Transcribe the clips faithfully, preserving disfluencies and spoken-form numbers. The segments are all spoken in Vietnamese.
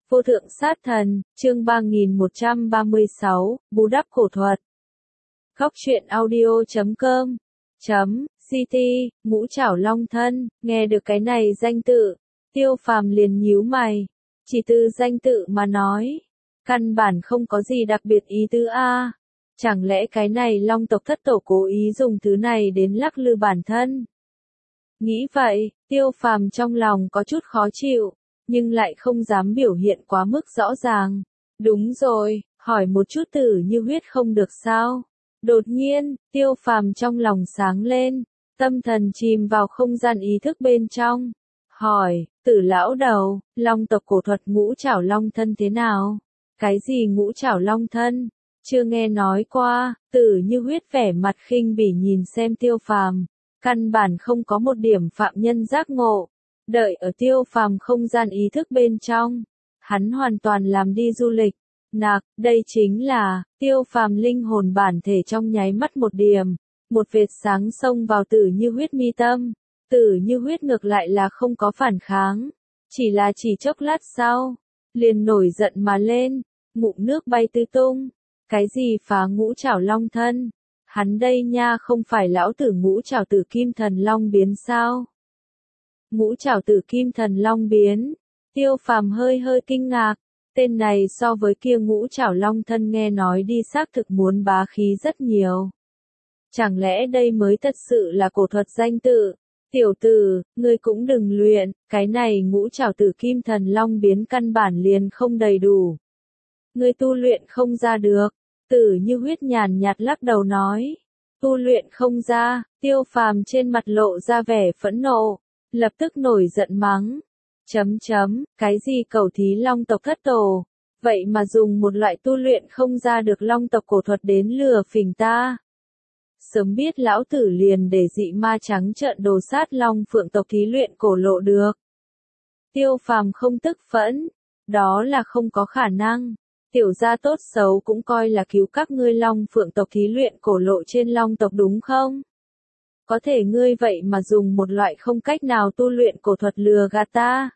Vô thượng sát thần, chương ba nghìn một trăm ba mươi sáu, bù đắp cổ thuật. Góc truyện audio chấm com chấm ct, ngũ trảo long thân, nghe được cái này danh tự, Tiêu Phàm liền nhíu mày, chỉ từ danh tự mà nói, căn bản không có gì đặc biệt ý tứ a. Chẳng lẽ cái này long tộc thất tổ cố ý dùng thứ này đến lắc lư bản thân? Nghĩ vậy, Tiêu Phàm trong lòng có chút khó chịu, nhưng lại không dám biểu hiện quá mức rõ ràng. Đúng rồi, hỏi một chút Tử Như Huyết không được sao? Đột nhiên, Tiêu Phàm trong lòng sáng lên, tâm thần chìm vào không gian ý thức bên trong. Hỏi, Tử lão đầu, long tộc cổ thuật ngũ trảo long thân thế nào? Cái gì ngũ trảo long thân? Chưa nghe nói qua. Tử Như Huyết vẻ mặt khinh bỉ nhìn xem Tiêu Phàm, căn bản không có một điểm phạm nhân giác ngộ. Đợi ở Tiêu Phàm không gian ý thức bên trong, hắn hoàn toàn làm đi du lịch. Nạc, đây chính là, Tiêu Phàm linh hồn bản thể trong nháy mắt một điểm, một vệt sáng xông vào Tử Như Huyết mi tâm. Tử Như Huyết ngược lại là không có phản kháng, chỉ là chỉ chốc lát sau, liền nổi giận mà lên, ngụm nước bay tứ tung. Cái gì phá ngũ trảo long thân? Hắn đây nha không phải lão tử ngũ trảo tử kim thần long biến sao? Ngũ trảo tử kim thần long biến, Tiêu Phàm hơi hơi kinh ngạc, tên này so với kia ngũ trảo long thân nghe nói đi xác thực muốn bá khí rất nhiều. Chẳng lẽ đây mới thật sự là cổ thuật danh tự? Tiểu tử, ngươi cũng đừng luyện, cái này ngũ trảo tử kim thần long biến căn bản liền không đầy đủ. Ngươi tu luyện không ra được. Tử Như Huyết nhàn nhạt lắc đầu nói, tu luyện không ra. Tiêu Phàm trên mặt lộ ra vẻ phẫn nộ, lập tức nổi giận mắng, chấm chấm, cái gì cầu thí long tộc thất tổ, vậy mà dùng một loại tu luyện không ra được long tộc cổ thuật đến lừa phỉnh ta. Sớm biết lão tử liền để dị ma trắng trợn đồ sát long phượng tộc thí luyện cổ lộ được. Tiêu Phàm không tức phẫn, đó là không có khả năng. Tiểu gia tốt xấu cũng coi là cứu các ngươi long phượng tộc thí luyện cổ lộ trên long tộc đúng không? Có thể ngươi vậy mà dùng một loại không cách nào tu luyện cổ thuật lừa gạt ta.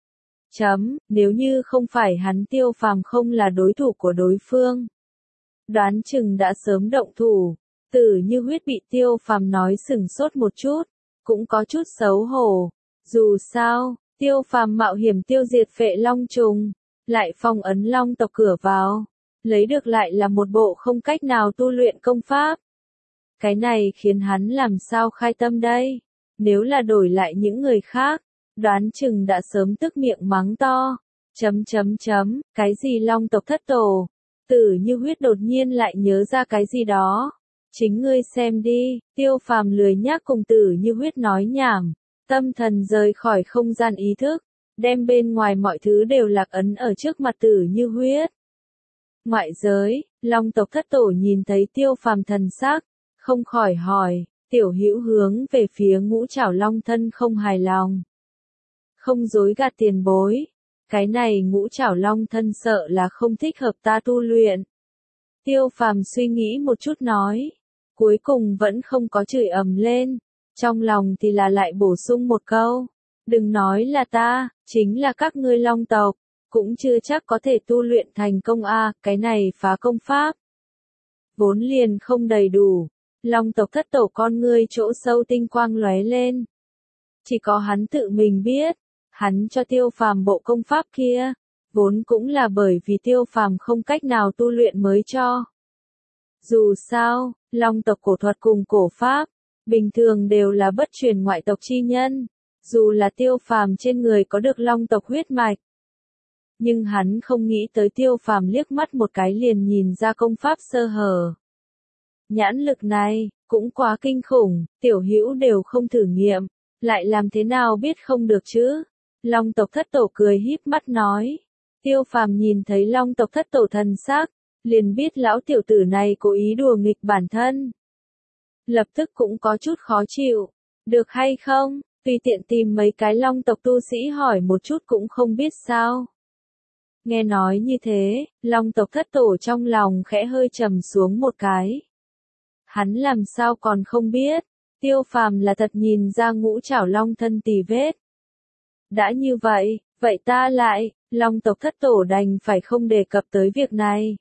Chấm, nếu như không phải hắn Tiêu Phàm không là đối thủ của đối phương, đoán chừng đã sớm động thủ. Tử Như Huyết bị Tiêu Phàm nói sửng sốt một chút, cũng có chút xấu hổ. Dù sao, Tiêu Phàm mạo hiểm tiêu diệt phệ long trùng, lại phong ấn long tộc cửa vào, lấy được lại là một bộ không cách nào tu luyện công pháp. Cái này khiến hắn làm sao khai tâm đây? Nếu là đổi lại những người khác, đoán chừng đã sớm tức miệng mắng to. Chấm chấm chấm, cái gì long tộc thất tổ? Tử Như Huyết đột nhiên lại nhớ ra cái gì đó. Chính ngươi xem đi. Tiêu Phàm lười nhác cùng Tử Như Huyết nói nhảm, tâm thần rời khỏi không gian ý thức, đem bên ngoài mọi thứ đều lạc ấn ở trước mặt Tử Như Huyết. Ngoại giới, long tộc thất tổ nhìn thấy Tiêu Phàm thần sắc, không khỏi hỏi, tiểu hữu hướng về phía ngũ trảo long thân không hài lòng. Không dối gạt tiền bối, cái này ngũ trảo long thân sợ là không thích hợp ta tu luyện. Tiêu Phàm suy nghĩ một chút nói, cuối cùng vẫn không có chửi ầm lên, trong lòng thì là lại bổ sung một câu, đừng nói là ta, chính là các ngươi long tộc, cũng chưa chắc có thể tu luyện thành công a, cái này phá công pháp vốn liền không đầy đủ. Long tộc thất tổ con ngươi chỗ sâu tinh quang lóe lên. Chỉ có hắn tự mình biết, hắn cho Tiêu Phàm bộ công pháp kia, vốn cũng là bởi vì Tiêu Phàm không cách nào tu luyện mới cho. Dù sao, long tộc cổ thuật cùng cổ pháp, bình thường đều là bất truyền ngoại tộc chi nhân, dù là Tiêu Phàm trên người có được long tộc huyết mạch. Nhưng hắn không nghĩ tới Tiêu Phàm liếc mắt một cái liền nhìn ra công pháp sơ hở. Nhãn lực này, cũng quá kinh khủng, tiểu hữu đều không thử nghiệm, lại làm thế nào biết không được chứ? Long tộc thất tổ cười híp mắt nói. Tiêu Phàm nhìn thấy long tộc thất tổ thần sắc, liền biết lão tiểu tử này cố ý đùa nghịch bản thân. Lập tức cũng có chút khó chịu, được hay không, tùy tiện tìm mấy cái long tộc tu sĩ hỏi một chút cũng không biết sao. Nghe nói như thế, long tộc thất tổ trong lòng khẽ hơi trầm xuống một cái. Hắn làm sao còn không biết, Tiêu Phàm là thật nhìn ra ngũ trảo long thân tì vết. Đã như vậy, vậy ta lại, Long tộc thất tổ đành phải không đề cập tới việc này.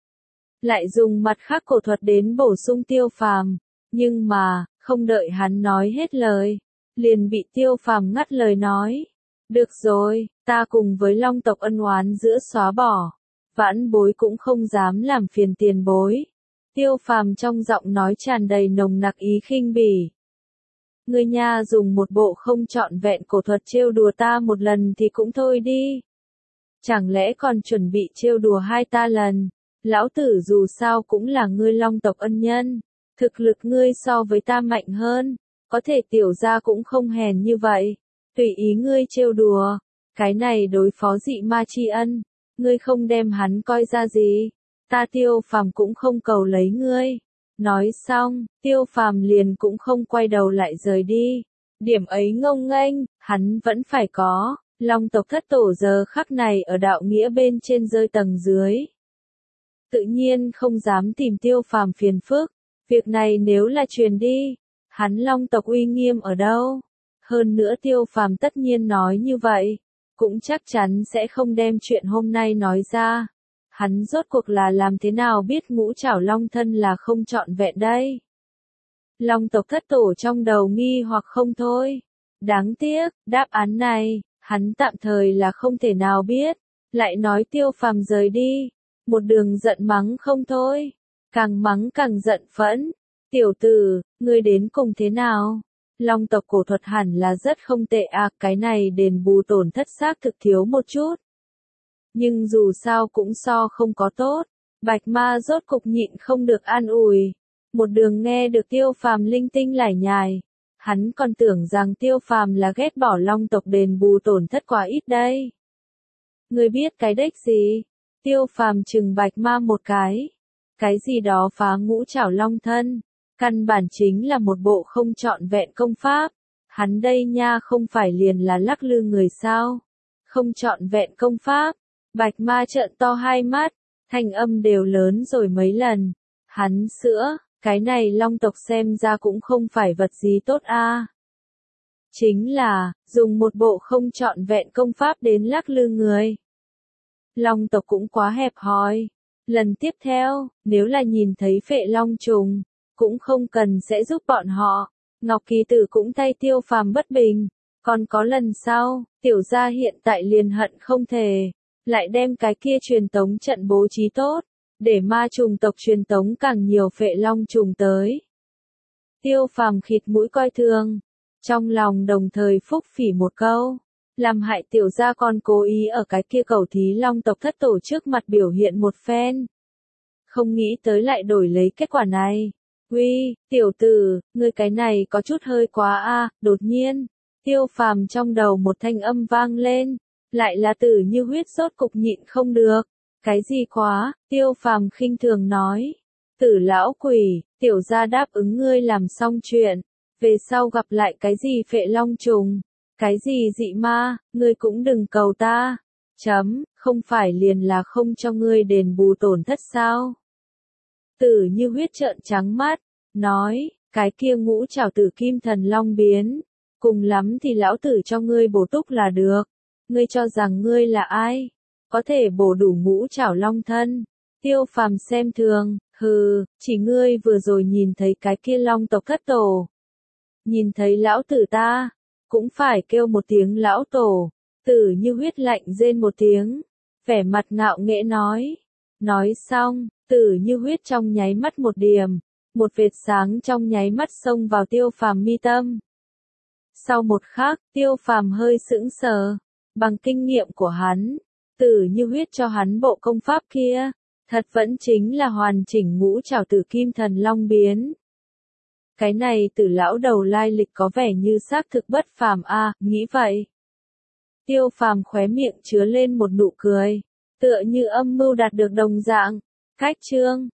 Lại dùng mặt khác cổ thuật đến bổ sung Tiêu Phàm, nhưng mà, không đợi hắn nói hết lời, liền bị Tiêu Phàm ngắt lời nói. Được rồi, ta cùng với Long tộc ân oán giữa xóa bỏ, vãn bối cũng không dám làm phiền tiền bối. Tiêu Phàm trong giọng nói tràn đầy nồng nặc ý khinh bỉ. Ngươi nha dùng một bộ không trọn vẹn cổ thuật trêu đùa ta một lần thì cũng thôi đi. Chẳng lẽ còn chuẩn bị trêu đùa hai ta lần? Lão tử dù sao cũng là ngươi Long tộc ân nhân, thực lực ngươi so với ta mạnh hơn, có thể tiểu gia cũng không hèn như vậy, tùy ý ngươi trêu đùa, cái này đối phó dị ma tri ân, ngươi không đem hắn coi ra gì, ta Tiêu Phàm cũng không cầu lấy ngươi. Nói xong, Tiêu Phàm liền cũng không quay đầu lại rời đi, điểm ấy ngông nghênh, hắn vẫn phải có. Long tộc thất tổ giờ khắc này ở đạo nghĩa bên trên rơi tầng dưới. Tự nhiên không dám tìm Tiêu Phàm phiền phức, việc này nếu là truyền đi, hắn Long tộc uy nghiêm ở đâu? Hơn nữa Tiêu Phàm tất nhiên nói như vậy, cũng chắc chắn sẽ không đem chuyện hôm nay nói ra. Hắn rốt cuộc là làm thế nào biết ngũ trảo long thân là không trọn vẹn đây? Long tộc thất tổ trong đầu nghi hoặc không thôi. Đáng tiếc, đáp án này, hắn tạm thời là không thể nào biết, lại nói Tiêu Phàm rời đi, một đường giận mắng không thôi, càng mắng càng giận phẫn. Tiểu tử, ngươi đến cùng thế nào? Long tộc cổ thuật hẳn là rất không tệ à, cái này đền bù tổn thất xác thực thiếu một chút. Nhưng dù sao cũng so không có tốt, Bạch Ma rốt cục nhịn không được an ủi. Một đường nghe được Tiêu Phàm linh tinh lải nhải, hắn còn tưởng rằng Tiêu Phàm là ghét bỏ Long tộc đền bù tổn thất quá ít đây. Ngươi biết cái đếch gì? Tiêu Phàm chừng Bạch Ma một cái. Cái gì đó phá ngũ trảo long thân, căn bản chính là một bộ không trọn vẹn công pháp. Hắn đây nha không phải liền là lắc lư người sao? Không trọn vẹn công pháp. Bạch Ma trợn to hai mắt, thanh âm đều lớn rồi mấy lần. Hắn sữa, cái này Long tộc xem ra cũng không phải vật gì tốt a. À. Chính là, dùng một bộ không trọn vẹn công pháp đến lắc lư người. Long tộc cũng quá hẹp hòi. Lần tiếp theo, nếu là nhìn thấy phệ long trùng, cũng không cần sẽ giúp bọn họ. Ngọc Kỳ Tử cũng thay Tiêu Phàm bất bình. Còn có lần sau, tiểu gia hiện tại liền hận không thể, lại đem cái kia truyền tống trận bố trí tốt, để ma trùng tộc truyền tống càng nhiều phệ long trùng tới. Tiêu Phàm khịt mũi coi thường, trong lòng đồng thời phúc phỉ một câu, làm hại tiểu gia còn cố ý ở cái kia cầu thí Long tộc thất tổ trước mặt biểu hiện một phen. Không nghĩ tới lại đổi lấy kết quả này. Uy, tiểu tử, ngươi cái này có chút hơi quá a. À. Đột nhiên, Tiêu Phàm trong đầu một thanh âm vang lên, lại là Tử Như Huyết rốt cục nhịn không được. Cái gì quá? Tiêu Phàm khinh thường nói. Tử lão quỷ, tiểu gia đáp ứng ngươi làm xong chuyện, về sau gặp lại cái gì phệ long trùng, cái gì dị ma, ngươi cũng đừng cầu ta. Chấm, không phải liền là không cho ngươi đền bù tổn thất sao? Tử Như Huyết trợn trắng mắt, nói, cái kia ngũ trảo tử kim thần long biến, cùng lắm thì lão tử cho ngươi bổ túc là được. Ngươi cho rằng ngươi là ai? Có thể bổ đủ ngũ trảo long thân. Tiêu Phàm xem thường, hừ, chỉ ngươi vừa rồi nhìn thấy cái kia Long tộc thất tổ. Nhìn thấy lão tử ta, cũng phải kêu một tiếng lão tổ. Tử Như Huyết lạnh rên một tiếng, vẻ mặt ngạo nghễ nói. Nói xong, Tử Như Huyết trong nháy mắt một điểm, một vệt sáng trong nháy mắt xông vào Tiêu Phàm mi tâm. Sau một khắc, Tiêu Phàm hơi sững sờ, bằng kinh nghiệm của hắn, Tử Như Huyết cho hắn bộ công pháp kia, thật vẫn chính là hoàn chỉnh ngũ trảo tử kim thần long biến. Cái này Tử lão đầu lai lịch có vẻ như xác thực bất phàm a, à, nghĩ vậy. Tiêu Phàm khóe miệng chứa lên một nụ cười, tựa như âm mưu đạt được đồng dạng. Cách chương